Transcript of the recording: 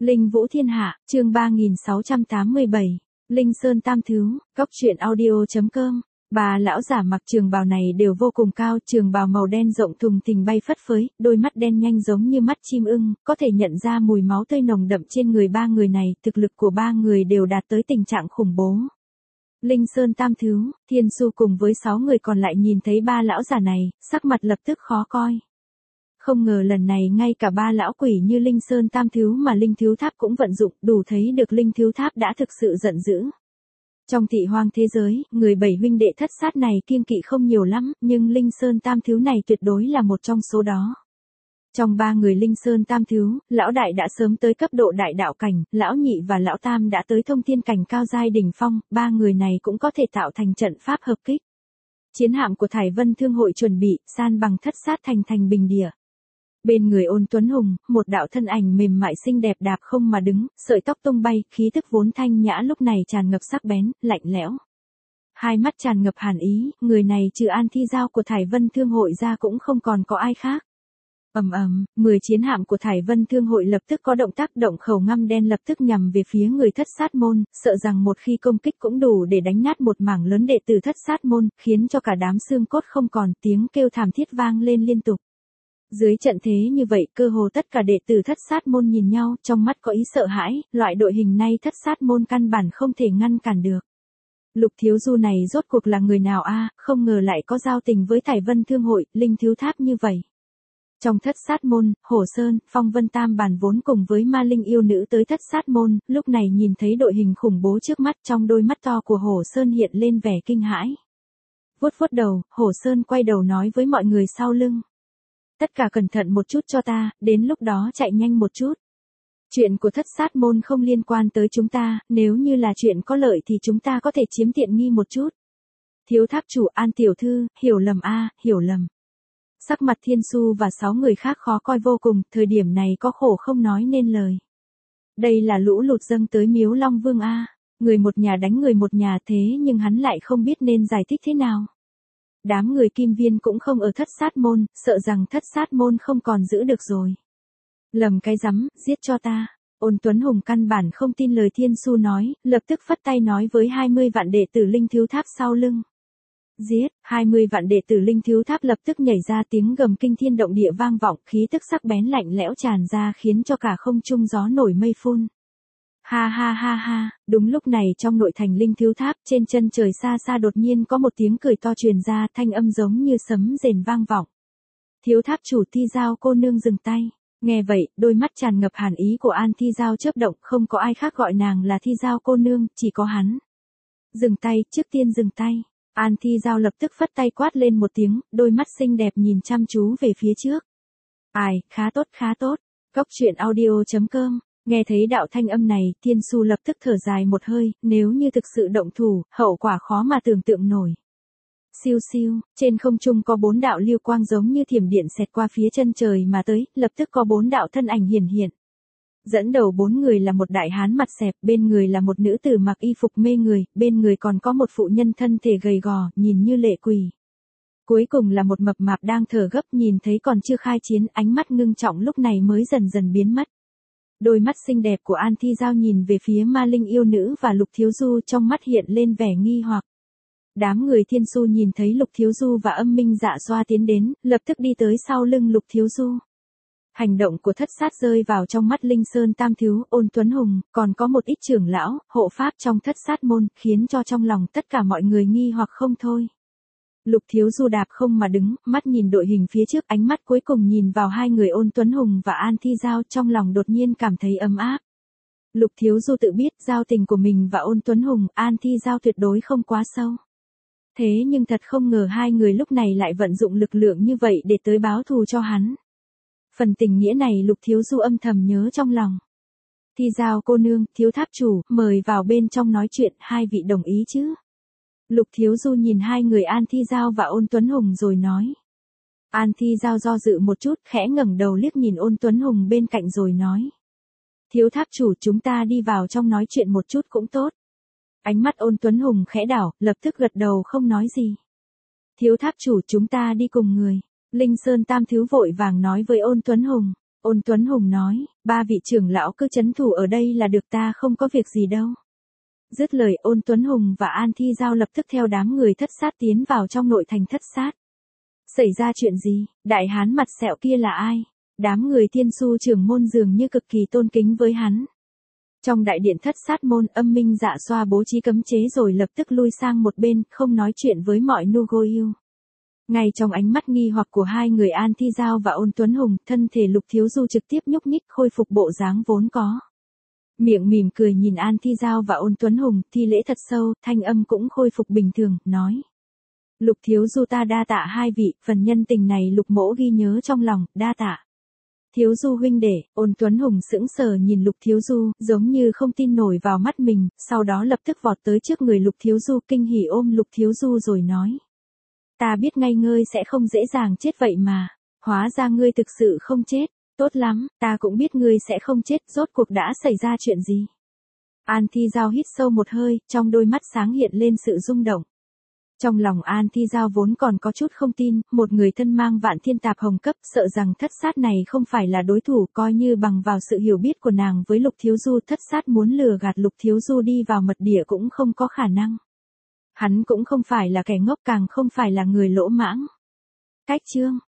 Linh Vũ Thiên Hạ, chương 3687. Linh Sơn Tam Thứ, Cóc truyện audio.com. Bà lão giả mặc trường bào này đều vô cùng cao, trường bào màu đen rộng thùng thình bay phất phới, đôi mắt đen nhanh giống như mắt chim ưng, có thể nhận ra mùi máu tươi nồng đậm trên người ba người này, thực lực của ba người đều đạt tới tình trạng khủng bố. Linh Sơn Tam Thứ, Thiên Su cùng với 6 người còn lại nhìn thấy ba lão giả này, sắc mặt lập tức khó coi. Không ngờ lần này ngay cả ba lão quỷ như Linh Sơn Tam Thứ mà Linh Thiếu Tháp cũng vận dụng, đủ thấy được Linh Thiếu Tháp đã thực sự giận dữ. Trong thị hoang thế giới, người 7 huynh đệ thất sát này kiêng kỵ không nhiều lắm, nhưng Linh Sơn Tam Thứ này tuyệt đối là một trong số đó. Trong ba người Linh Sơn Tam Thứ, lão đại đã sớm tới cấp độ đại đạo cảnh, lão nhị và lão tam đã tới thông thiên cảnh cao giai đỉnh phong, ba người này cũng có thể tạo thành trận pháp hợp kích. Chiến hạm của Thải Vân Thương hội chuẩn bị, san bằng thất sát thành bình địa. Bên người Ôn Tuấn Hùng, một đạo thân ảnh mềm mại xinh đẹp đạp không mà đứng, sợi tóc tung bay, khí tức vốn thanh nhã lúc này tràn ngập sắc bén, lạnh lẽo. Hai mắt tràn ngập hàn ý, người này trừ An Thi Giao của Thải Vân Thương hội ra cũng không còn có ai khác. 10 chiến hạm của Thải Vân Thương hội lập tức có động tác, động khẩu ngăm đen lập tức nhằm về phía người thất sát môn, sợ rằng một khi công kích cũng đủ để đánh nát một mảng lớn đệ tử thất sát môn, khiến cho cả đám xương cốt không còn, tiếng kêu thảm thiết vang lên liên tục. Dưới trận thế như vậy, cơ hồ tất cả đệ tử thất sát môn nhìn nhau, trong mắt có ý sợ hãi, loại đội hình này thất sát môn căn bản không thể ngăn cản được. Lục Thiếu Du này rốt cuộc là người nào a? Không ngờ lại có giao tình với Thải Vân Thương hội, Linh Thiếu Tháp như vậy. Trong thất sát môn, Hổ Sơn, Phong Vân Tam Bản vốn cùng với ma linh yêu nữ tới thất sát môn, lúc này nhìn thấy đội hình khủng bố trước mắt, trong đôi mắt to của Hổ Sơn hiện lên vẻ kinh hãi. Vuốt vuốt đầu, Hổ Sơn quay đầu nói với mọi người sau lưng. Tất cả cẩn thận một chút cho ta, đến lúc đó chạy nhanh một chút. Chuyện của thất sát môn không liên quan tới chúng ta, nếu như là chuyện có lợi thì chúng ta có thể chiếm tiện nghi một chút. Thiếu tháp chủ An tiểu thư, hiểu lầm a, hiểu lầm. Sắc mặt Thiên Su và 6 người khác khó coi vô cùng, thời điểm này có khổ không nói nên lời. Đây là lũ lụt dâng tới Miếu Long Vương a, người một nhà đánh người một nhà thế nhưng hắn lại không biết nên giải thích thế nào. Đám người Kim Viên cũng không ở thất sát môn, sợ rằng thất sát môn không còn giữ được rồi. Lầm cái rắm, giết cho ta. Ôn Tuấn Hùng căn bản không tin lời Thiên Su nói, lập tức phất tay nói với 20 vạn đệ tử Linh Thiếu Tháp sau lưng. Giết, 20 vạn đệ tử Linh Thiếu Tháp lập tức nhảy ra, tiếng gầm kinh thiên động địa vang vọng, khí tức sắc bén lạnh lẽo tràn ra khiến cho cả không trung gió nổi mây phun. Ha ha ha ha, đúng lúc này trong nội thành Linh Thiếu Tháp, trên chân trời xa xa đột nhiên có một tiếng cười to truyền ra, thanh âm giống như sấm rền vang vọng. Thiếu Tháp chủ Thi Giao cô nương dừng tay. Nghe vậy, đôi mắt tràn ngập hàn ý của An Thi Giao chớp động, không có ai khác gọi nàng là Thi Giao cô nương, chỉ có hắn. Dừng tay, trước tiên dừng tay. An Thi Giao lập tức phất tay quát lên một tiếng, đôi mắt xinh đẹp nhìn chăm chú về phía trước. Ai, khá tốt khá tốt. Cóc truyện audio.com. Nghe thấy đạo thanh âm này, Thiên Su lập tức thở dài một hơi, nếu như thực sự động thủ, hậu quả khó mà tưởng tượng nổi. Siêu siêu, trên không trung có 4 đạo lưu quang giống như thiểm điện xẹt qua phía chân trời mà tới, lập tức có 4 đạo thân ảnh hiển hiện. Dẫn đầu 4 người là một đại hán mặt xẹp, bên người là một nữ tử mặc y phục mê người, bên người còn có một phụ nhân thân thể gầy gò, nhìn như lệ quỷ. Cuối cùng là một mập mạp đang thở gấp, nhìn thấy còn chưa khai chiến, ánh mắt ngưng trọng lúc này mới dần dần biến mất. Đôi mắt xinh đẹp của An Thi Giao nhìn về phía ma linh yêu nữ và Lục Thiếu Du, trong mắt hiện lên vẻ nghi hoặc. Đám người Thiên Su nhìn thấy Lục Thiếu Du và Âm Minh Dạ Xoa tiến đến, lập tức đi tới sau lưng Lục Thiếu Du. Hành động của thất sát rơi vào trong mắt Linh Sơn Tam Thứ, Ôn Tuấn Hùng, còn có một ít trưởng lão, hộ pháp trong thất sát môn, khiến cho trong lòng tất cả mọi người nghi hoặc không thôi. Lục Thiếu Du đạp không mà đứng, mắt nhìn đội hình phía trước, ánh mắt cuối cùng nhìn vào hai người Ôn Tuấn Hùng và An Thi Giao, trong lòng đột nhiên cảm thấy ấm áp. Lục Thiếu Du tự biết giao tình của mình và Ôn Tuấn Hùng, An Thi Giao tuyệt đối không quá sâu. Thế nhưng thật không ngờ hai người lúc này lại vận dụng lực lượng như vậy để tới báo thù cho hắn. Phần tình nghĩa này Lục Thiếu Du âm thầm nhớ trong lòng. Thi Giao cô nương, Thiếu Tháp chủ, mời vào bên trong nói chuyện, hai vị đồng ý chứ? Lục Thiếu Du nhìn hai người An Thi Giao và Ôn Tuấn Hùng rồi nói. An Thi Giao do dự một chút, khẽ ngẩng đầu liếc nhìn Ôn Tuấn Hùng bên cạnh rồi nói. Thiếu Tháp chủ, chúng ta đi vào trong nói chuyện một chút cũng tốt. Ánh mắt Ôn Tuấn Hùng khẽ đảo, lập tức gật đầu không nói gì. Thiếu Tháp chủ, chúng ta đi cùng người. Linh Sơn Tam Thứ vội vàng nói với Ôn Tuấn Hùng. Ôn Tuấn Hùng nói, ba vị trưởng lão cứ trấn thủ ở đây là được, ta không có việc gì đâu. Dứt lời Ôn Tuấn Hùng và An Thi Giao lập tức theo đám người Thất Sát tiến vào trong nội thành Thất Sát. Xảy ra chuyện gì, đại hán mặt sẹo kia là ai? Đám người Thiên Su trưởng môn dường như cực kỳ tôn kính với hắn. Trong đại điện Thất Sát môn, Âm Minh Dạ Xoa bố trí cấm chế rồi lập tức lui sang một bên, không nói chuyện với mọi Nugoyu. Ngay trong ánh mắt nghi hoặc của hai người An Thi Giao và Ôn Tuấn Hùng, thân thể Lục Thiếu Du trực tiếp nhúc nhích khôi phục bộ dáng vốn có. Miệng mỉm cười nhìn An Thi Giao và Ôn Tuấn Hùng, thi lễ thật sâu, thanh âm cũng khôi phục bình thường, nói. Lục Thiếu Du ta đa tạ hai vị, phần nhân tình này Lục mỗ ghi nhớ trong lòng, đa tạ. Thiếu Du huynh đệ, Ôn Tuấn Hùng sững sờ nhìn Lục Thiếu Du, giống như không tin nổi vào mắt mình, sau đó lập tức vọt tới trước người Lục Thiếu Du, kinh hỉ ôm Lục Thiếu Du rồi nói. Ta biết ngay ngươi sẽ không dễ dàng chết vậy mà, hóa ra ngươi thực sự không chết, tốt lắm, ta cũng biết ngươi sẽ không chết, rốt cuộc đã xảy ra chuyện gì. An Thi Giao hít sâu một hơi, trong đôi mắt sáng hiện lên sự rung động. Trong lòng An Thi Giao vốn còn có chút không tin, một người thân mang vạn thiên tạp hồng cấp, sợ rằng Thất Sát này không phải là đối thủ, coi như bằng vào sự hiểu biết của nàng với Lục Thiếu Du, Thất Sát muốn lừa gạt Lục Thiếu Du đi vào mật địa cũng không có khả năng. Hắn cũng không phải là kẻ ngốc, càng không phải là người lỗ mãng. Cách chương